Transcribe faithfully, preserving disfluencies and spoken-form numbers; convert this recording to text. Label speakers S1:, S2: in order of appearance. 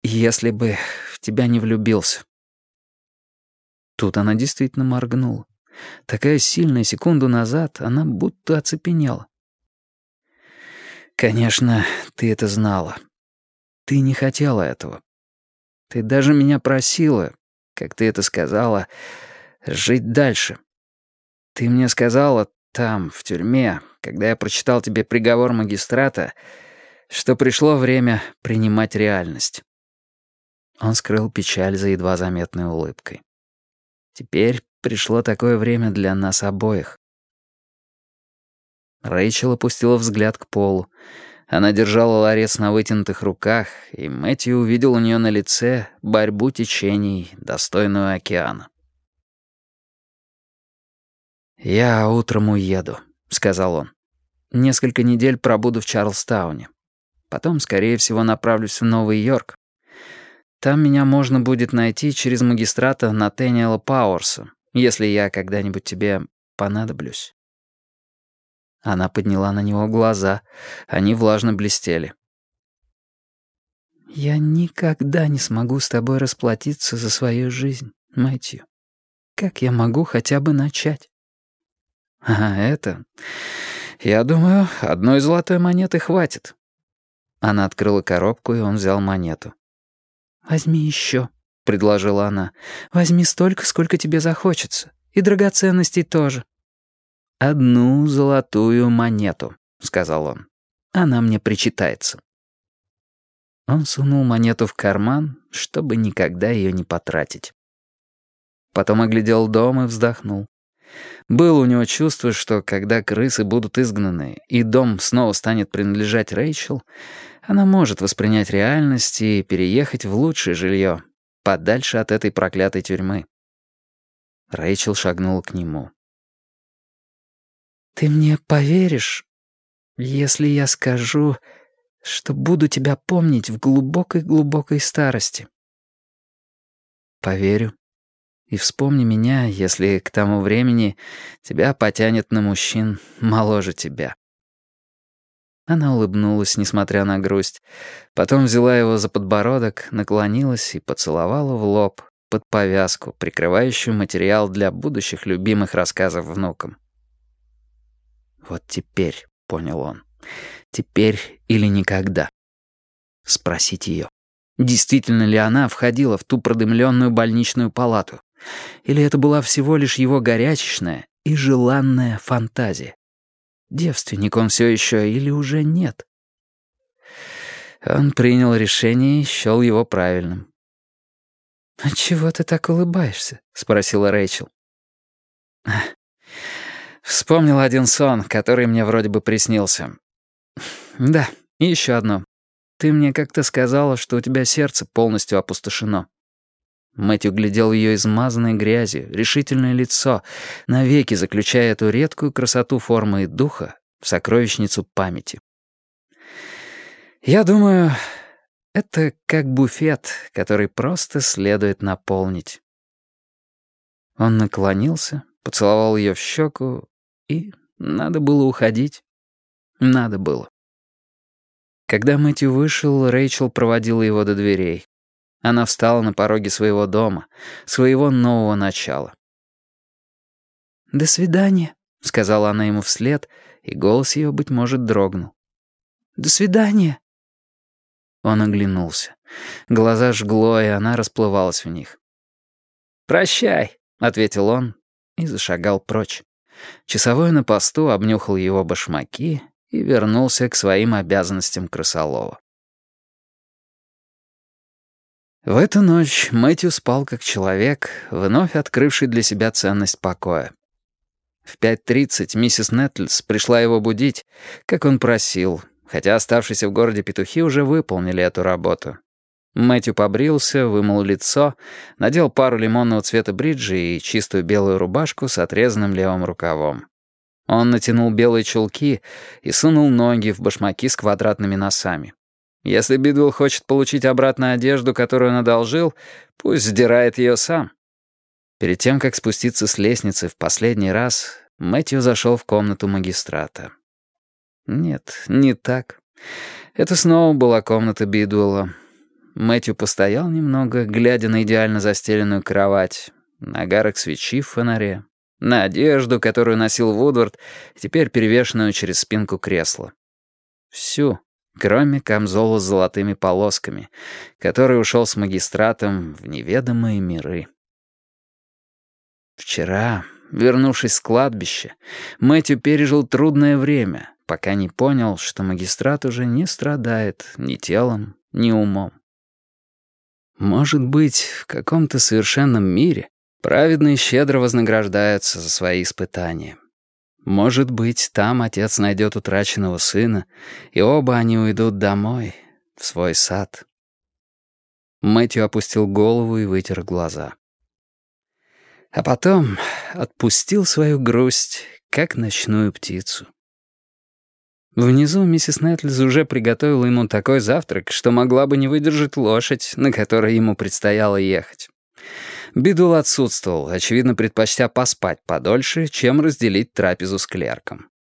S1: если бы в тебя не влюбился». Тут она действительно моргнула. Такая сильная секунду назад она будто оцепенела. «Конечно, ты это знала. Ты не хотела этого. Ты даже меня просила, как ты это сказала, жить дальше. Ты мне сказала там, в тюрьме, когда я прочитал тебе приговор магистрата, что пришло время принимать реальность». Он скрыл печаль за едва заметной улыбкой. «Теперь пришло такое время для нас обоих». Рэйчел опустила взгляд к полу. Она держала ларец на вытянутых руках, и Мэтью увидел у нее на лице борьбу течений, достойную океана. «Я утром уеду», — сказал он. «Несколько недель пробуду в Чарльстауне. Потом, скорее всего, направлюсь в Новый Йорк. Там меня можно будет найти через магистрата Натэниэла Пауэрса, если я когда-нибудь тебе понадоблюсь». Она подняла на него глаза. Они влажно блестели. «Я никогда не смогу с тобой расплатиться за свою жизнь, Мэтью. Как я могу хотя бы начать?» «А это... Я думаю, одной золотой монеты хватит». Она открыла коробку, и он взял монету. «Возьми еще», — предложила она. «Возьми столько, сколько тебе захочется. И драгоценностей тоже». «Одну золотую монету», — сказал он. «Она мне причитается». Он сунул монету в карман, чтобы никогда ее не потратить. Потом оглядел дом и вздохнул. Было у него чувство, что когда крысы будут изгнаны и дом снова станет принадлежать Рэйчел, она может воспринять реальность и переехать в лучшее жилье, подальше от этой проклятой тюрьмы. Рэйчел шагнула к нему. «Ты мне поверишь, если я скажу, что буду тебя помнить в глубокой-глубокой старости?» «Поверю. И вспомни меня, если к тому времени тебя потянет на мужчин моложе тебя». Она улыбнулась, несмотря на грусть. Потом взяла его за подбородок, наклонилась и поцеловала в лоб под повязку, прикрывающую материал для будущих любимых рассказов внукам. «Вот теперь», — понял он, — «теперь или никогда». Спросить ее, действительно ли она входила в ту продымленную больничную палату, или это была всего лишь его горячечная и желанная фантазия. Девственник он все еще или уже нет? Он принял решение и счел его правильным. «Отчего ты так улыбаешься?» — спросила Рэйчел. «Вспомнил один сон, который мне вроде бы приснился. Да, и еще одно. Ты мне как-то сказала, что у тебя сердце полностью опустошено». Мэтью глядел ее измазанной грязью, решительное лицо, навеки заключая эту редкую красоту формы и духа в сокровищницу памяти. «Я думаю, это как буфет, который просто следует наполнить». Он наклонился, поцеловал ее в щеку, и надо было уходить. Надо было. Когда Мэтью вышел, Рэйчел проводила его до дверей. Она встала на пороге своего дома, своего нового начала. «До свидания», — сказала она ему вслед, и голос ее, быть может, дрогнул. «До свидания». Он оглянулся. Глаза жгло, и она расплывалась в них. «Прощай», — ответил он и зашагал прочь. Часовой на посту обнюхал его башмаки и вернулся к своим обязанностям крысолова. В эту ночь Мэтью спал как человек, вновь открывший для себя ценность покоя. В пять тридцать миссис Нетлс пришла его будить, как он просил, хотя оставшиеся в городе петухи уже выполнили эту работу. Мэтью побрился, вымыл лицо, надел пару лимонного цвета бриджи и чистую белую рубашку с отрезанным левым рукавом. Он натянул белые чулки и сунул ноги в башмаки с квадратными носами. Если Бидвелл хочет получить обратно одежду, которую он одолжил, пусть сдирает ее сам. Перед тем, как спуститься с лестницы в последний раз, Мэтью зашел в комнату магистрата. Нет, не так. Это снова была комната Бидвелла. Мэтью постоял немного, глядя на идеально застеленную кровать, на огарок свечи в фонаре, на одежду, которую носил Вудвард, теперь перевешенную через спинку кресла. Всю, кроме камзола с золотыми полосками, который ушел с магистратом в неведомые миры. Вчера, вернувшись с кладбища, Мэтью пережил трудное время, пока не понял, что магистрат уже не страдает ни телом, ни умом. Может быть, в каком-то совершенном мире праведные щедро вознаграждаются за свои испытания. Может быть, там отец найдет утраченного сына, и оба они уйдут домой, в свой сад. Мэтью опустил голову и вытер глаза. А потом отпустил свою грусть, как ночную птицу. Внизу миссис Нетлз уже приготовила ему такой завтрак, что могла бы не выдержать лошадь, на которой ему предстояло ехать. Бидул отсутствовал, очевидно, предпочтя поспать подольше, чем разделить трапезу с клерком.